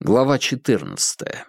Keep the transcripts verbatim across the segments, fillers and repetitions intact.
Глава четырнадцатая.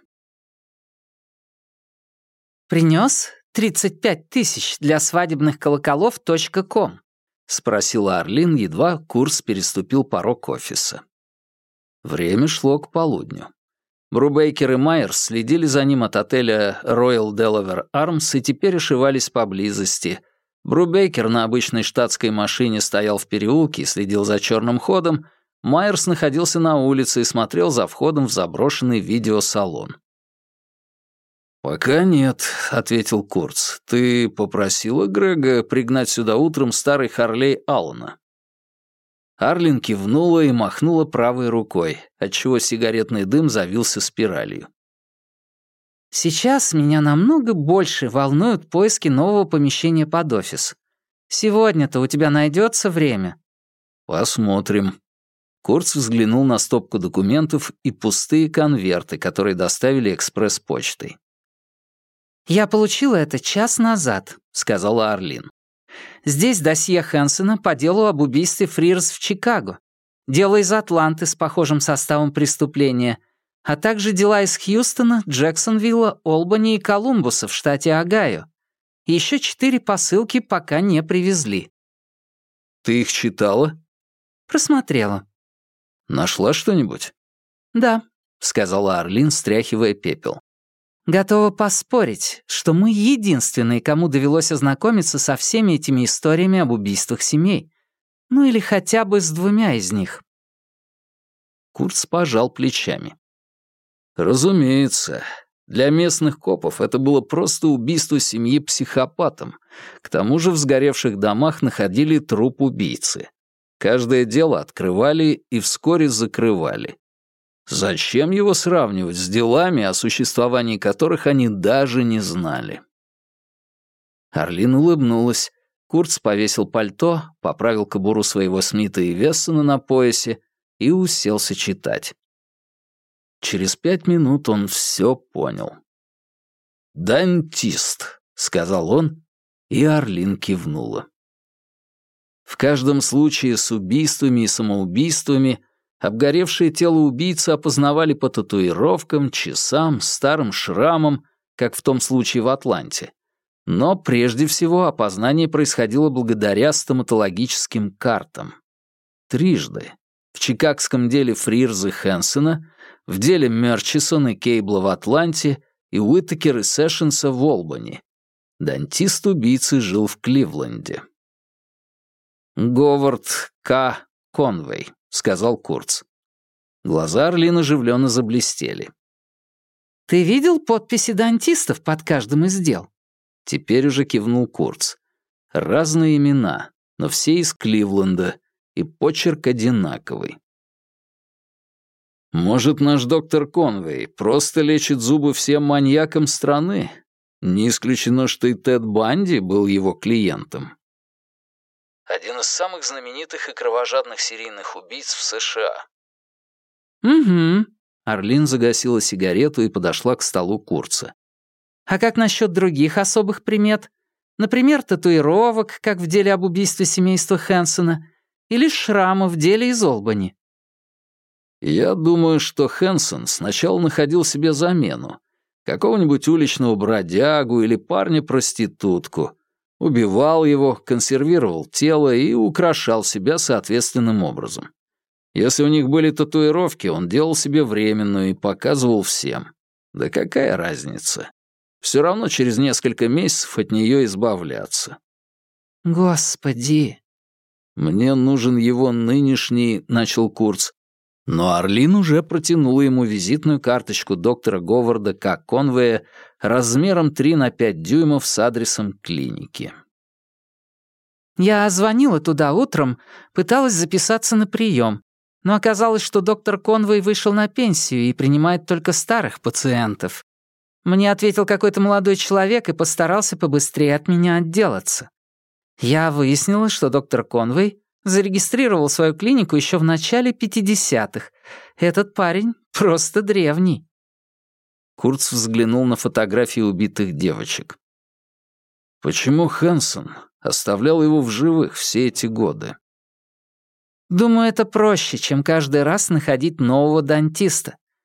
«Принёс тридцать пять тысяч для свадебных колоколов точка ком?» — спросила Арлин, едва Курц переступил порог офиса. Время шло к полудню. Брубейкер и Майерс следили за ним от отеля Royal Delaware Arms и теперь ошивались поблизости. Брубейкер на обычной штатской машине стоял в переулке и следил за черным ходом. Майерс находился на улице и смотрел за входом в заброшенный видеосалон. «Пока нет», — ответил Курц. «Ты попросила Грега пригнать сюда утром старый Харлей Аллана?» Арлин кивнула и махнула правой рукой, отчего сигаретный дым завился спиралью. «Сейчас меня намного больше волнуют поиски нового помещения под офис. Сегодня-то у тебя найдется время?» «Посмотрим». Курц взглянул на стопку документов и пустые конверты, которые доставили экспресс-почтой. «Я получила это час назад», — сказала Арлин. «Здесь досье Хэнсона по делу об убийстве Фрирз в Чикаго, дело из Атланты с похожим составом преступления, а также дела из Хьюстона, Джексонвилла, Олбани и Колумбуса в штате Огайо. Еще четыре посылки пока не привезли». «Ты их читала?» «Просмотрела». «Нашла что-нибудь?» «Да», — сказала Арлин, стряхивая пепел. «Готова поспорить, что мы единственные, кому довелось ознакомиться со всеми этими историями об убийствах семей. Ну или хотя бы с двумя из них». Курц пожал плечами. «Разумеется. Для местных копов это было просто убийство семьи психопатом. К тому же в сгоревших домах находили труп убийцы. Каждое дело открывали и вскоре закрывали. Зачем его сравнивать с делами, о существовании которых они даже не знали?» Арлин улыбнулась. Курц повесил пальто, поправил кобуру своего Смита и Вессона на поясе и уселся читать. Через пять минут он все понял. «Дантист», — сказал он, и Арлин кивнула. В каждом случае с убийствами и самоубийствами обгоревшее тело убийцы опознавали по татуировкам, часам, старым шрамам, как в том случае в Атланте. Но прежде всего опознание происходило благодаря стоматологическим картам. Трижды. В чикагском деле Фрирза и Хэнсона, в деле Мерчисон и Кейбла в Атланте и Уитакер и Сэшенса в Олбани. Дантист убийцы жил в Кливленде. «Говард К. Конвей», — сказал Курц. Глаза Арлин оживленно заблестели. «Ты видел подписи дантистов под каждым из дел?» Теперь уже кивнул Курц. Разные имена, но все из Кливленда, и почерк одинаковый. «Может, наш доктор Конвей просто лечит зубы всем маньякам страны? Не исключено, что и Тед Банди был его клиентом». Один из самых знаменитых и кровожадных серийных убийц в США. «Угу». Арлин загасила сигарету и подошла к столу Курца. «А как насчет других особых примет? Например, татуировок, как в деле об убийстве семейства Хэнсона, или шрамов в деле из Олбани?» «Я думаю, что Хэнсон сначала находил себе замену. Какого-нибудь уличного бродягу или парня-проститутку. Убивал его, консервировал тело и украшал себя соответственным образом. Если у них были татуировки, он делал себе временную и показывал всем. Да какая разница? Все равно через несколько месяцев от нее избавляться». «Господи!» «Мне нужен его нынешний», — начал Курц. Но Арлин уже протянула ему визитную карточку доктора Говарда К. Конвея размером три на пять дюймов с адресом клиники. «Я звонила туда утром, пыталась записаться на прием, но оказалось, что доктор Конвей вышел на пенсию и принимает только старых пациентов. Мне ответил какой-то молодой человек и постарался побыстрее от меня отделаться. Я выяснила, что доктор Конвей зарегистрировал свою клинику еще в начале пятидесятых. Этот парень просто древний». Курц взглянул на фотографии убитых девочек. «Почему Хэнсон оставлял его в живых все эти годы?» «Думаю, это проще, чем каждый раз находить нового дантиста.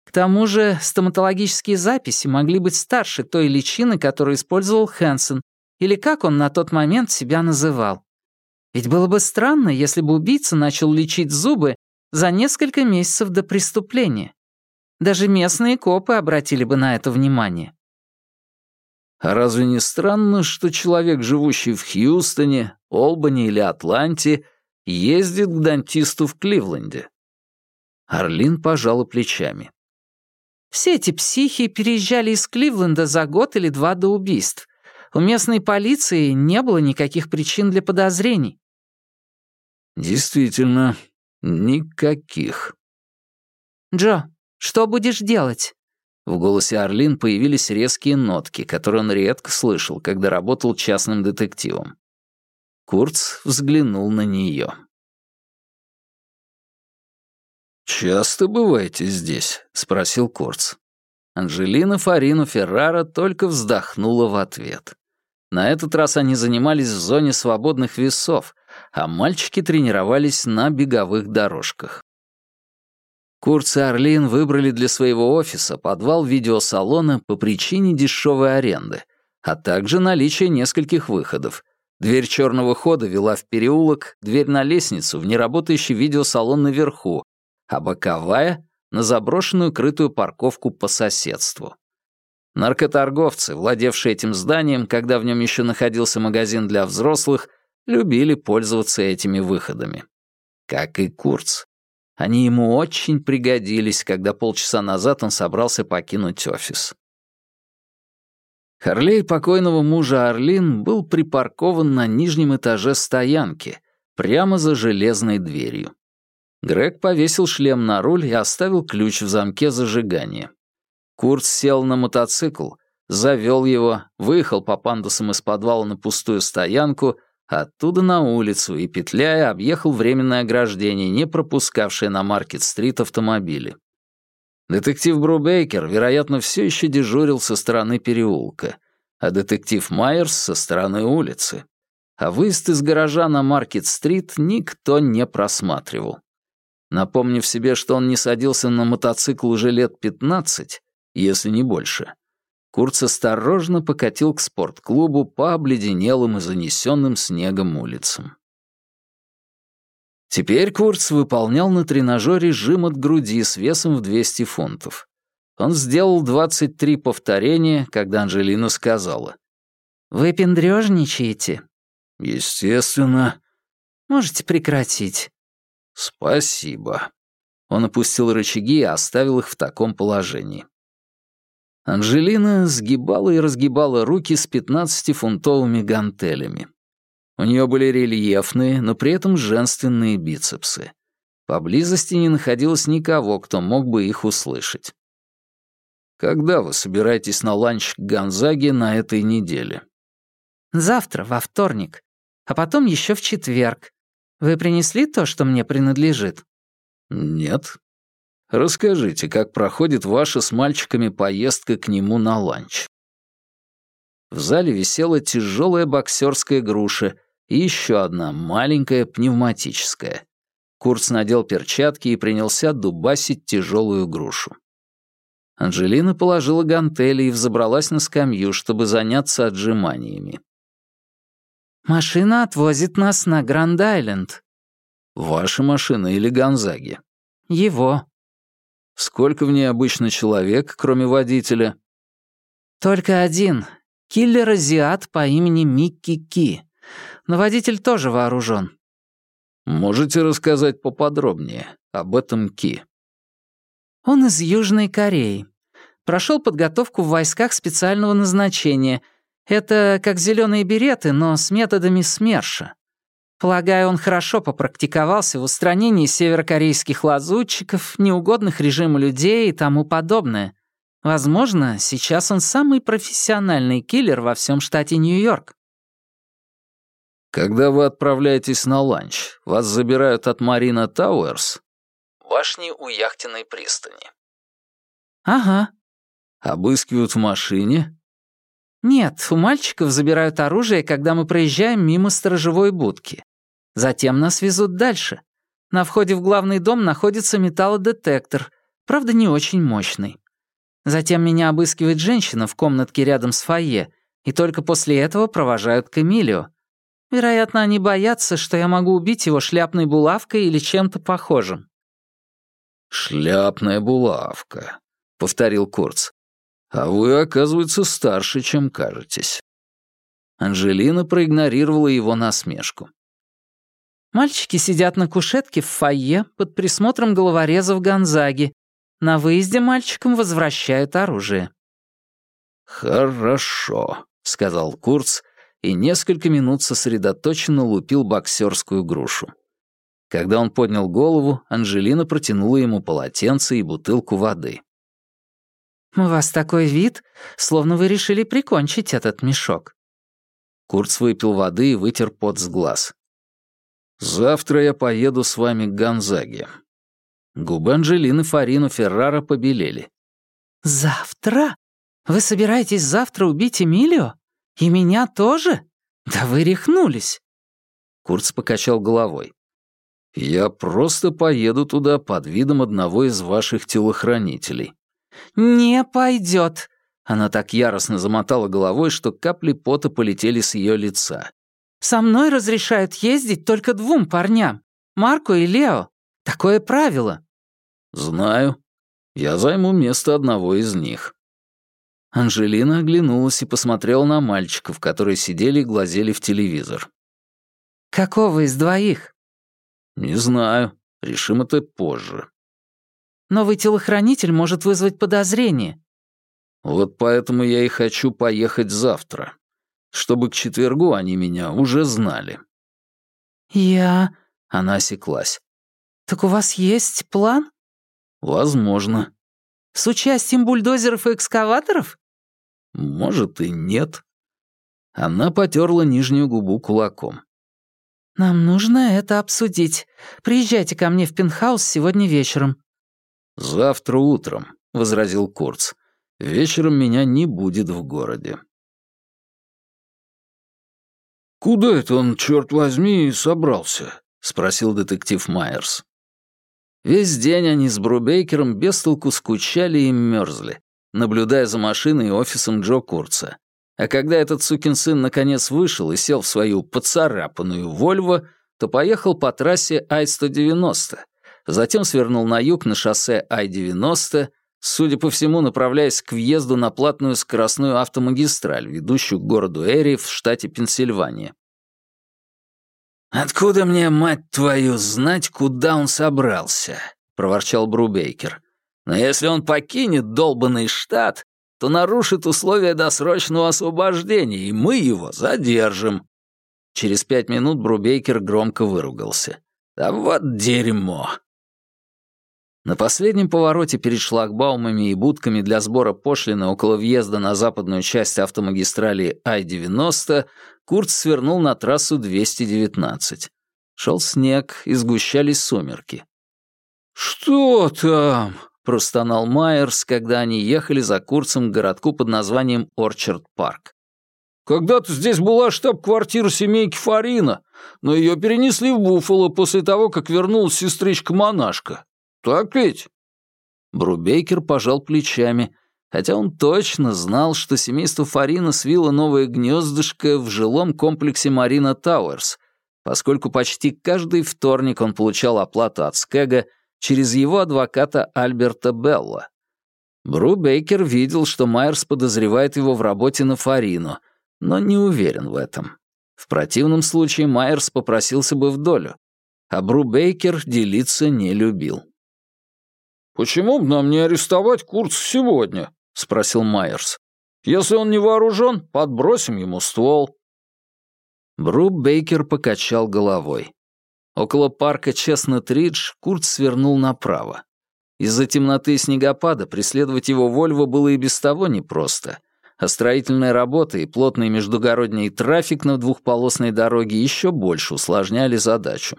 К тому же стоматологические записи могли быть старше той личины, которую использовал Хэнсон, или как он на тот момент себя называл. Ведь было бы странно, если бы убийца начал лечить зубы за несколько месяцев до преступления. Даже местные копы обратили бы на это внимание. А разве не странно, что человек, живущий в Хьюстоне, Олбани или Атланте, ездит к дантисту в Кливленде? Арлин пожала плечами. Все эти психи переезжали из Кливленда за год или два до убийств. У местной полиции не было никаких причин для подозрений. Действительно, никаких. Джо, что будешь делать? В голосе Арлин появились резкие нотки, которые он редко слышал, когда работал частным детективом. Курц взглянул на нее. «Часто бываете здесь?» — спросил Курц. Анджелина Фарину Феррара только вздохнула в ответ. На этот раз они занимались в зоне свободных весов, а мальчики тренировались на беговых дорожках. Курц и Арлин выбрали для своего офиса подвал видеосалона по причине дешевой аренды, а также наличия нескольких выходов. Дверь черного хода вела в переулок, дверь на лестницу в неработающий видеосалон наверху, а боковая — на заброшенную крытую парковку по соседству. Наркоторговцы, владевшие этим зданием, когда в нем еще находился магазин для взрослых, любили пользоваться этими выходами. Как и Курц. Они ему очень пригодились, когда полчаса назад он собрался покинуть офис. Харлей покойного мужа Арлин был припаркован на нижнем этаже стоянки, прямо за железной дверью. Грег повесил шлем на руль и оставил ключ в замке зажигания. Курт сел на мотоцикл, завел его, выехал по пандусам из подвала на пустую стоянку, оттуда на улицу и, петляя, объехал временное ограждение, не пропускавшее на Маркет-стрит автомобили. Детектив Брубейкер, вероятно, все еще дежурил со стороны переулка, а детектив Майерс — со стороны улицы. А выезд из гаража на Маркет-стрит никто не просматривал. Напомнив себе, что он не садился на мотоцикл уже лет пятнадцать, если не больше, Курц осторожно покатил к спортклубу по обледенелым и занесенным снегом улицам. Теперь Курц выполнял на тренажере жим от груди с весом в двести фунтов. Он сделал двадцать три повторения, когда Анджелина сказала: «Вы пендрёжничаете?» «Естественно». «Можете прекратить». «Спасибо». Он опустил рычаги и оставил их в таком положении. Анджелина сгибала и разгибала руки с пятнадцатифунтовыми гантелями. У нее были рельефные, но при этом женственные бицепсы. Поблизости не находилось никого, кто мог бы их услышать. «Когда вы собираетесь на ланч к Гонзаге на этой неделе?» «Завтра, во вторник. А потом еще в четверг. Вы принесли то, что мне принадлежит?» «Нет». «Расскажите, как проходит ваша с мальчиками поездка к нему на ланч?» В зале висела тяжелая боксерская груша и еще одна маленькая пневматическая. Курц надел перчатки и принялся дубасить тяжелую грушу. Анджелина положила гантели и взобралась на скамью, чтобы заняться отжиманиями. «Машина отвозит нас на Гранд-Айленд». «Ваша машина или Гонзаги?» «Его». «Сколько в ней обычно человек, кроме водителя?» «Только один. Киллер-азиат по имени Микки Ки. Но водитель тоже вооружен». «Можете рассказать поподробнее об этом Ки?» «Он из Южной Кореи. Прошел подготовку в войсках специального назначения. Это как зеленые береты, но с методами СМЕРШа. Полагаю, он хорошо попрактиковался в устранении северокорейских лазутчиков, неугодных режиму людей и тому подобное. Возможно, сейчас он самый профессиональный киллер во всем штате Нью-Йорк». «Когда вы отправляетесь на ланч, вас забирают от Марина Тауэрс?» «Башни у яхтенной пристани». «Ага». «Обыскивают в машине?» «Нет, у мальчиков забирают оружие, когда мы проезжаем мимо сторожевой будки. Затем нас везут дальше. На входе в главный дом находится металлодетектор. правда, не очень мощный. Затем меня обыскивает женщина в комнатке рядом с фойе, и только после этого провожают к Эмилио. Вероятно, они боятся, что я могу убить его шляпной булавкой или чем-то похожим». «Шляпная булавка», — повторил Курц. «А вы, оказывается, старше, чем кажетесь». Анжелина проигнорировала его насмешку. «Мальчики сидят на кушетке в фойе под присмотром головорезов Гонзаги. На выезде мальчикам возвращают оружие». «Хорошо», — сказал Курц и несколько минут сосредоточенно лупил боксерскую грушу. Когда он поднял голову, Анжелина протянула ему полотенце и бутылку воды. «У вас такой вид, словно вы решили прикончить этот мешок». Курц выпил воды и вытер пот с глаз. «Завтра я поеду с вами к Гонзаге». Губы Анжелины Фарино Феррара побелели. «Завтра? Вы собираетесь завтра убить Эмилио? И меня тоже? Да вы рехнулись!» Курц покачал головой. «Я просто поеду туда под видом одного из ваших телохранителей». «Не пойдет!» Она так яростно замотала головой, что капли пота полетели с ее лица. «Со мной разрешают ездить только двум парням, Марко и Лео. Такое правило». «Знаю. Я займу место одного из них». Анжелина оглянулась и посмотрела на мальчиков, которые сидели и глазели в телевизор. «Какого из двоих?» «Не знаю. Решим это позже». «Новый телохранитель может вызвать подозрение». «Вот поэтому я и хочу поехать завтра, чтобы к четвергу они меня уже знали». «Я...» — она осеклась. «Так у вас есть план?» «Возможно». «С участием бульдозеров и экскаваторов?» «Может и нет». Она потерла нижнюю губу кулаком. «Нам нужно это обсудить. Приезжайте ко мне в пентхаус сегодня вечером». «Завтра утром», — возразил Курц. «Вечером меня не будет в городе». «Куда это он, черт возьми, собрался?» — спросил детектив Майерс. Весь день они с Брубейкером без толку скучали и мерзли, наблюдая за машиной и офисом Джо Курца. А когда этот сукин сын наконец вышел и сел в свою поцарапанную «Вольво», то поехал по трассе Ай сто девяносто, затем свернул на юг на шоссе Ай девяносто, судя по всему, направляясь к въезду на платную скоростную автомагистраль, ведущую к городу Эри в штате Пенсильвания. «Откуда мне, мать твою, знать, куда он собрался?» — проворчал Брубейкер. «Но если он покинет долбанный штат, то нарушит условия досрочного освобождения, и мы его задержим». Через пять минут Брубейкер громко выругался. «Да вот дерьмо!» На последнем повороте перед шлагбаумами и будками для сбора пошлины около въезда на западную часть автомагистрали Ай девяносто Курц свернул на трассу двести девятнадцать. Шел снег, и сгущались сумерки. «Что там?» — простонал Майерс, когда они ехали за Курцем к городку под названием Орчард-парк. «Когда-то здесь была штаб-квартира семейки Фарина, но ее перенесли в Буффало после того, как вернулась сестричка-монашка. Так ведь?» Брубейкер пожал плечами, хотя он точно знал, что семейство Фарина свило новое гнездышко в жилом комплексе Марина Тауэрс, поскольку почти каждый вторник он получал оплату от Скэга через его адвоката Альберта Белла. Брубейкер видел, что Майерс подозревает его в работе на Фарину, но не уверен в этом. В противном случае Майерс попросился бы в долю, а Брубейкер делиться не любил. «Почему бы нам не арестовать Курца сегодня?» — спросил Майерс. «Если он не вооружен, подбросим ему ствол». Брубейкер покачал головой. Около парка Честнет-Ридж Курц свернул направо. Из-за темноты и снегопада преследовать его Вольво было и без того непросто, а строительная работа и плотный междугородний трафик на двухполосной дороге еще больше усложняли задачу.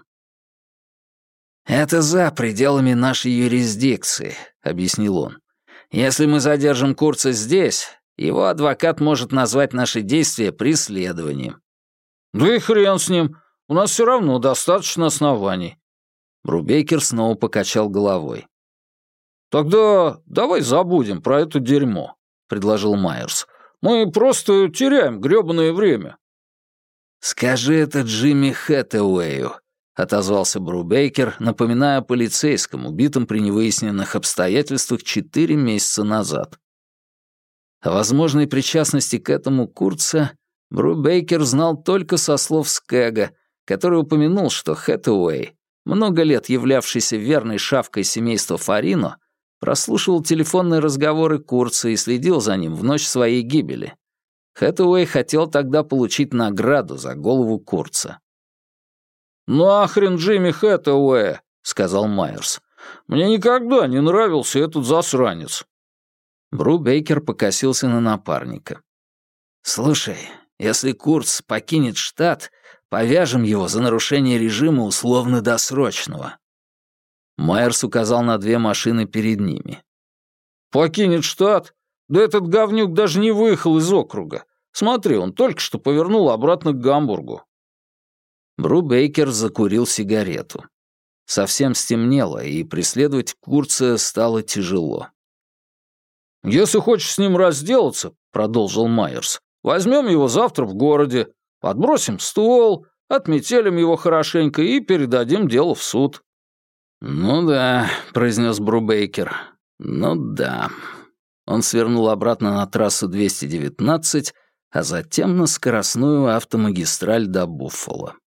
«Это за пределами нашей юрисдикции», — объяснил он. «Если мы задержим Курца здесь, его адвокат может назвать наши действия преследованием». «Да и хрен с ним. У нас все равно достаточно оснований». Брубейкер снова покачал головой. «Тогда давай забудем про это дерьмо», — предложил Майерс. «Мы просто теряем грёбаное время». «Скажи это Джимми Хэтэуэю», — отозвался Брубейкер, напоминая о полицейском, убитом при невыясненных обстоятельствах четыре месяца назад. О возможной причастности к этому Курца Брубейкер знал только со слов Скэга, который упомянул, что Хэтэуэй, много лет являвшийся верной шавкой семейства Фарино, прослушивал телефонные разговоры Курца и следил за ним в ночь своей гибели. Хэтэуэй хотел тогда получить награду за голову Курца. «Нахрен Джимми Хэтэуэя», — сказал Майерс. «Мне никогда не нравился этот засранец». Брубейкер покосился на напарника. «Слушай, если Курц покинет штат, повяжем его за нарушение режима условно-досрочного». Майерс указал на две машины перед ними. «Покинет штат? Да этот говнюк даже не выехал из округа. Смотри, он только что повернул обратно к Гамбургу». Брубейкер закурил сигарету. Совсем стемнело, и преследовать Курца стало тяжело. «Если хочешь с ним разделаться, — продолжил Майерс, — возьмем его завтра в городе, подбросим ствол, отметелим его хорошенько и передадим дело в суд». «Ну да», — произнес Брубейкер. «Ну да». Он свернул обратно на трассу двести девятнадцать, а затем на скоростную автомагистраль до Буффало.